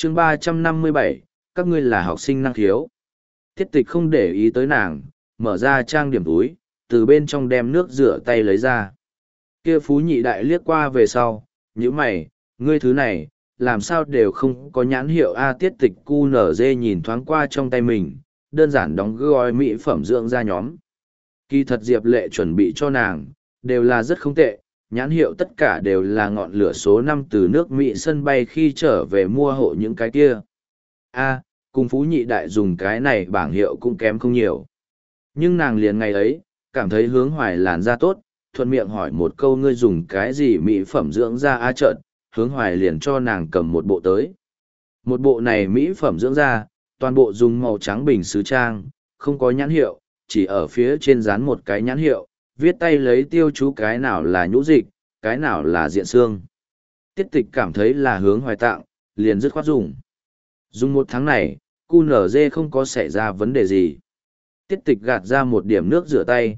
chương 357, các ngươi là học sinh năng khiếu. Tiết tịch không để ý tới nàng, mở ra trang điểm túi, từ bên trong đem nước rửa tay lấy ra. Kia phú nhị đại liếc qua về sau, nhíu mày, ngươi thứ này, làm sao đều không có nhãn hiệu A. Tiết tịch QNZ nhìn thoáng qua trong tay mình, đơn giản đóng gói mỹ phẩm dưỡng da nhóm. Kỳ thật Diệp Lệ chuẩn bị cho nàng, đều là rất không tệ, nhãn hiệu tất cả đều là ngọn lửa số 5 từ nước Mỹ sân bay khi trở về mua hộ những cái kia. Cùng phú nhị đại dùng cái này bảng hiệu cũng kém không nhiều. Nhưng nàng liền ngày ấy, cảm thấy hướng hoài làn da tốt, thuận miệng hỏi một câu ngươi dùng cái gì mỹ phẩm dưỡng da trợn, hướng hoài liền cho nàng cầm một bộ tới. Một bộ này mỹ phẩm dưỡng da, toàn bộ dùng màu trắng bình sứ trang, không có nhãn hiệu, chỉ ở phía trên dán một cái nhãn hiệu, viết tay lấy tiêu chú cái nào là nhũ dịch, cái nào là diện xương. Tiết tịch cảm thấy là hướng hoài tặng, liền dứt khoát dùng. Dùng một tháng này, QNZ không có xảy ra vấn đề gì. Tiết tịch gạt ra một điểm nước rửa tay,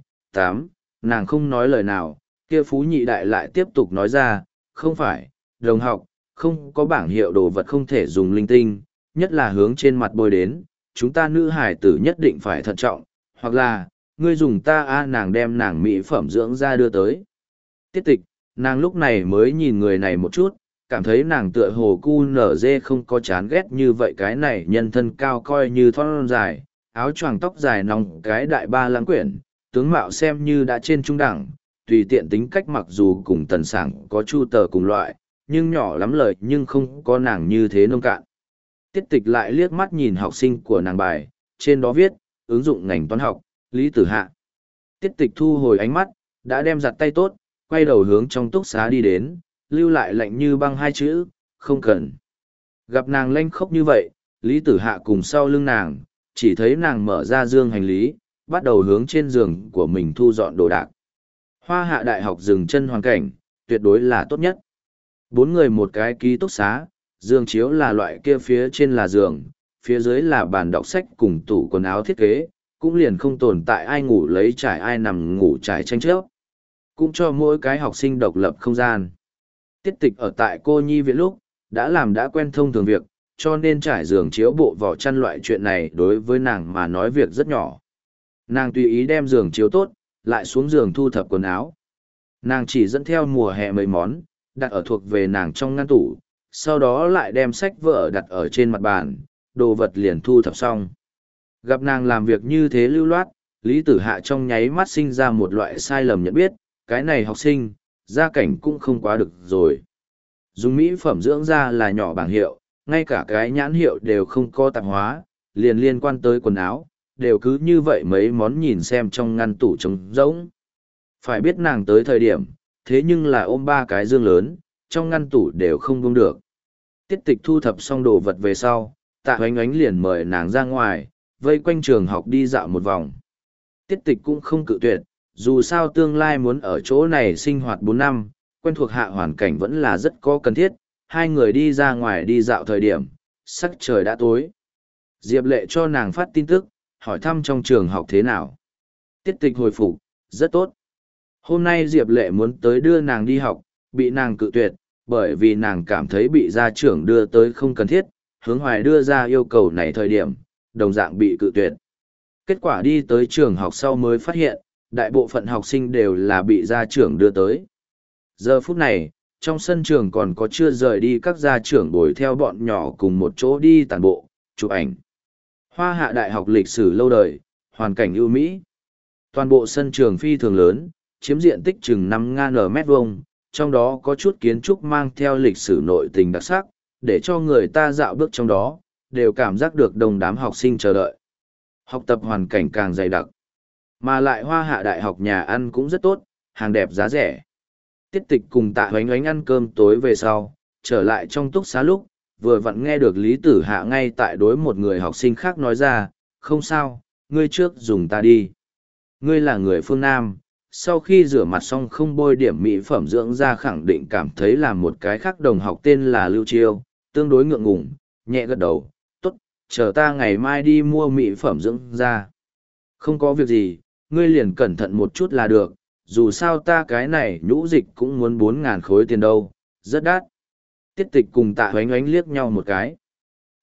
nàng không nói lời nào, kia phú nhị đại lại tiếp tục nói ra, không phải, đồng học, không có bảng hiệu đồ vật không thể dùng linh tinh, nhất là hướng trên mặt bôi đến, chúng ta nữ hải tử nhất định phải thận trọng, hoặc là, ngươi dùng nàng đem nàng mỹ phẩm dưỡng da đưa tới. Tiết tịch, nàng lúc này mới nhìn người này một chút, cảm thấy nàng tựa hồ QNZ không có chán ghét như vậy cái này nhân thân cao coi như thon dài, áo choàng tóc dài nòng cái đại ba lãng quyển, tướng mạo xem như đã trên trung đẳng, tùy tiện tính cách mặc dù cùng tần sảng có chu tờ cùng loại, nhưng nhỏ lắm lời nhưng không có nàng như thế nông cạn. Tiết tịch lại liếc mắt nhìn học sinh của nàng bài, trên đó viết, ứng dụng ngành toán học, Lý Tử Hạ. Tiết tịch thu hồi ánh mắt, đã đem giặt tay tốt, quay đầu hướng trong túc xá đi đến, lưu lại lạnh như băng hai chữ, không cần. Gặp nàng lanh khốc như vậy, Lý Tử Hạ cùng sau lưng nàng, chỉ thấy nàng mở ra dương hành lý, bắt đầu hướng trên giường của mình thu dọn đồ đạc. Hoa Hạ Đại học dừng chân hoàn cảnh, tuyệt đối là tốt nhất. 4 người một cái ký túc xá, giường chiếu là loại kia phía trên là giường, phía dưới là bàn đọc sách cùng tủ quần áo thiết kế, cũng liền không tồn tại ai ngủ lấy trải ai nằm ngủ trải tranh chấp. Cũng cho mỗi cái học sinh độc lập không gian. Tiết tịch ở tại cô nhi viện lúc, đã quen thông thường việc, cho nên trải giường chiếu bộ vỏ chăn loại chuyện này đối với nàng mà nói việc rất nhỏ. Nàng tùy ý đem giường chiếu tốt, lại xuống giường thu thập quần áo. Nàng chỉ dẫn theo mùa hè mấy món, đặt ở thuộc về nàng trong ngăn tủ, sau đó lại đem sách vở đặt ở trên mặt bàn, đồ vật liền thu thập xong. Gặp nàng làm việc như thế lưu loát, Lý Tử Hạ trong nháy mắt sinh ra một loại sai lầm nhận biết, cái này học sinh, gia cảnh cũng không quá được rồi. Dùng mỹ phẩm dưỡng da là nhỏ bảng hiệu, ngay cả cái nhãn hiệu đều không có tạp hóa, liền liên quan tới quần áo, đều cứ như vậy mấy món nhìn xem trong ngăn tủ trống rỗng. Phải biết nàng tới thời điểm, thế nhưng là ôm 3 cái dương lớn, trong ngăn tủ đều không buông được. Tiết tịch thu thập xong đồ vật về sau, Tạ Hoánh Ánh liền mời nàng ra ngoài, vây quanh trường học đi dạo một vòng. Tiết tịch cũng không cự tuyệt, dù sao tương lai muốn ở chỗ này sinh hoạt 4 năm, quen thuộc hạ hoàn cảnh vẫn là rất có cần thiết. Hai người đi ra ngoài đi dạo thời điểm, sắc trời đã tối. Diệp Lệ cho nàng phát tin tức, hỏi thăm trong trường học thế nào. Tiết tịch hồi phục, rất tốt. Hôm nay Diệp Lệ muốn tới đưa nàng đi học, bị nàng cự tuyệt, bởi vì nàng cảm thấy bị gia trưởng đưa tới không cần thiết, hướng hoài đưa ra yêu cầu này thời điểm, đồng dạng bị cự tuyệt. Kết quả đi tới trường học sau mới phát hiện, đại bộ phận học sinh đều là bị gia trưởng đưa tới. Giờ phút này, trong sân trường còn có chưa rời đi các gia trưởng bồi theo bọn nhỏ cùng một chỗ đi tản bộ, chụp ảnh. Hoa Hạ Đại học lịch sử lâu đời, hoàn cảnh ưu mỹ. Toàn bộ sân trường phi thường lớn, chiếm diện tích chừng 5.000 mét vuông, trong đó có chút kiến trúc mang theo lịch sử nội tình đặc sắc, để cho người ta dạo bước trong đó, đều cảm giác được đông đám học sinh chờ đợi. Học tập hoàn cảnh càng dày đặc. Mà lại Hoa Hạ Đại học nhà ăn cũng rất tốt, hàng đẹp giá rẻ. Tiết tịch cùng Tạ Hoánh Ánh ăn cơm tối về sau, trở lại trong túc xá lúc, vừa vặn nghe được Lý Tử Hạ ngay tại đối một người học sinh khác nói ra, không sao, ngươi trước dùng ta đi. Ngươi là người phương Nam, sau khi rửa mặt xong không bôi điểm mỹ phẩm dưỡng da khẳng định cảm thấy là một cái khác đồng học tên là Lưu Chiêu, tương đối ngượng ngùng, nhẹ gật đầu, tốt, chờ ta ngày mai đi mua mỹ phẩm dưỡng da. Không có việc gì, ngươi liền cẩn thận một chút là được, dù sao ta cái này nhũ dịch cũng muốn 4.000 khối tiền đâu, rất đắt. Tiết tịch cùng Tạ Hoánh Ánh liếc nhau một cái.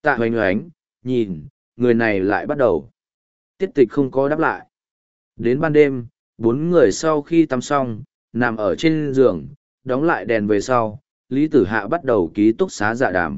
Tạ hoánh oánh, nhìn, người này lại bắt đầu. Tiết tịch không có đáp lại. Đến ban đêm, bốn người sau khi tắm xong, nằm ở trên giường, đóng lại đèn về sau, Lý Tử Hạ bắt đầu ký túc xá dạ đàm.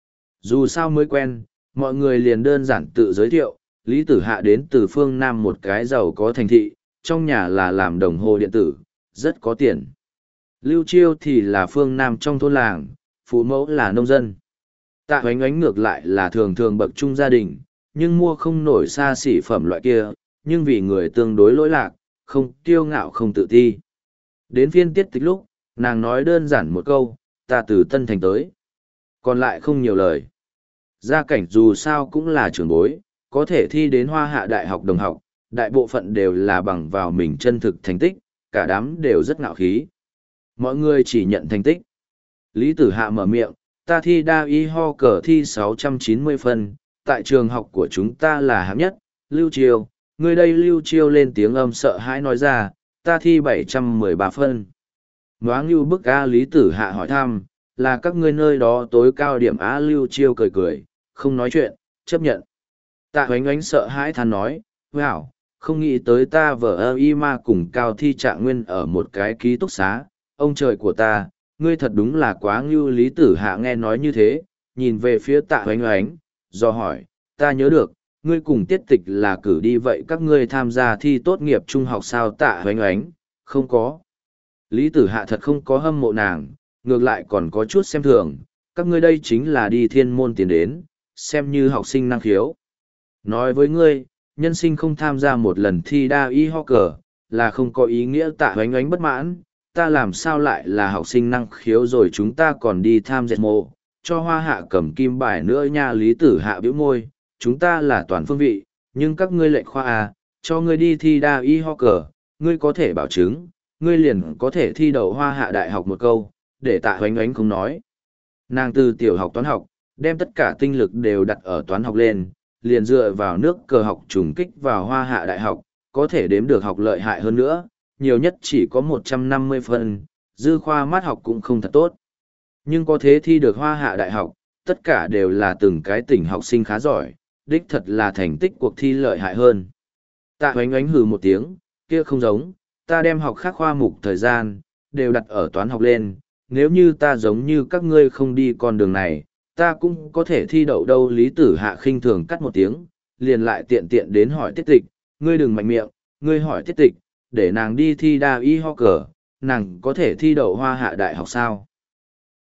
Dù sao mới quen, mọi người liền đơn giản tự giới thiệu, Lý Tử Hạ đến từ phương Nam một cái giàu có thành thị, trong nhà là làm đồng hồ điện tử, rất có tiền. Lưu Chiêu thì là phương Nam trong thôn làng, phụ mẫu là nông dân. Tạ hoánh oánh ngược lại là thường thường bậc trung gia đình, nhưng mua không nổi xa xỉ phẩm loại kia, nhưng vì người tương đối lỗi lạc, không kiêu ngạo không tự ti. Đến phiên tiết tịch lúc, nàng nói đơn giản một câu, ta từ Tân Thành tới. Còn lại không nhiều lời. Gia cảnh dù sao cũng là trưởng bối, có thể thi đến Hoa Hạ Đại học đồng học, đại bộ phận đều là bằng vào mình chân thực thành tích, cả đám đều rất ngạo khí. Mọi người chỉ nhận thành tích. Lý Tử Hạ mở miệng, ta thi đa y ho cờ thi 690 phân, tại trường học của chúng ta là hạng nhất. Lưu Chiêu, người đây Lưu Chiêu lên tiếng âm sợ hãi nói ra, ta thi 713 phân. Ngoáng Lưu bức A Lý Tử Hạ hỏi thăm, là các ngươi nơi đó tối cao điểm Á? Lưu Chiêu cười cười, không nói chuyện, chấp nhận. Tạ hoánh oánh sợ hãi than nói, wow, không nghĩ tới ta vợ ơ y ma cùng cao thi trạng nguyên ở một cái ký túc xá, ông trời của ta, ngươi thật đúng là quá ngưu. Lý Tử Hạ nghe nói như thế, nhìn về phía tạ hoánh oánh, do hỏi, ta nhớ được, ngươi cùng tiết tịch là cử đi vậy các ngươi tham gia thi tốt nghiệp trung học sao? Tạ hoánh oánh, không có. Lý Tử Hạ thật không có hâm mộ nàng, ngược lại còn có chút xem thường, các ngươi đây chính là đi thiên môn tiến đến, xem như học sinh năng khiếu. Nói với ngươi, nhân sinh không tham gia một lần thi đa y ho cờ, là không có ý nghĩa. Tạ hoánh oánh bất mãn, ta làm sao lại là học sinh năng khiếu rồi chúng ta còn đi tham dệt mộ, cho Hoa Hạ cầm kim bài nữa nha. Lý Tử Hạ bĩu môi, chúng ta là toàn phương vị, nhưng các ngươi lệnh khoa à, cho ngươi đi thi đa y ho cờ, ngươi có thể bảo chứng, ngươi liền có thể thi đậu Hoa Hạ Đại học một câu, để Tạ hoánh oánh không nói. Nàng từ tiểu học toán học, đem tất cả tinh lực đều đặt ở toán học lên, liền dựa vào nước cờ học trùng kích vào Hoa Hạ Đại học, có thể đếm được học lợi hại hơn nữa, nhiều nhất chỉ có 150 phân, dư khoa mát học cũng không thật tốt. Nhưng có thế thi được Hoa Hạ Đại học, tất cả đều là từng cái tỉnh học sinh khá giỏi, đích thật là thành tích cuộc thi lợi hại hơn. Tạ hoánh oánh hừ một tiếng, kia không giống, ta đem học khác khoa mục thời gian, đều đặt ở toán học lên, nếu như ta giống như các ngươi không đi con đường này, ta cũng có thể thi đậu đâu. Lý Tử Hạ khinh thường cắt một tiếng, liền lại tiện tiện đến hỏi tiết tịch, ngươi đừng mạnh miệng, ngươi hỏi tiết tịch, để nàng đi thi đa y ho cờ, nàng có thể thi đậu Hoa Hạ Đại học sao?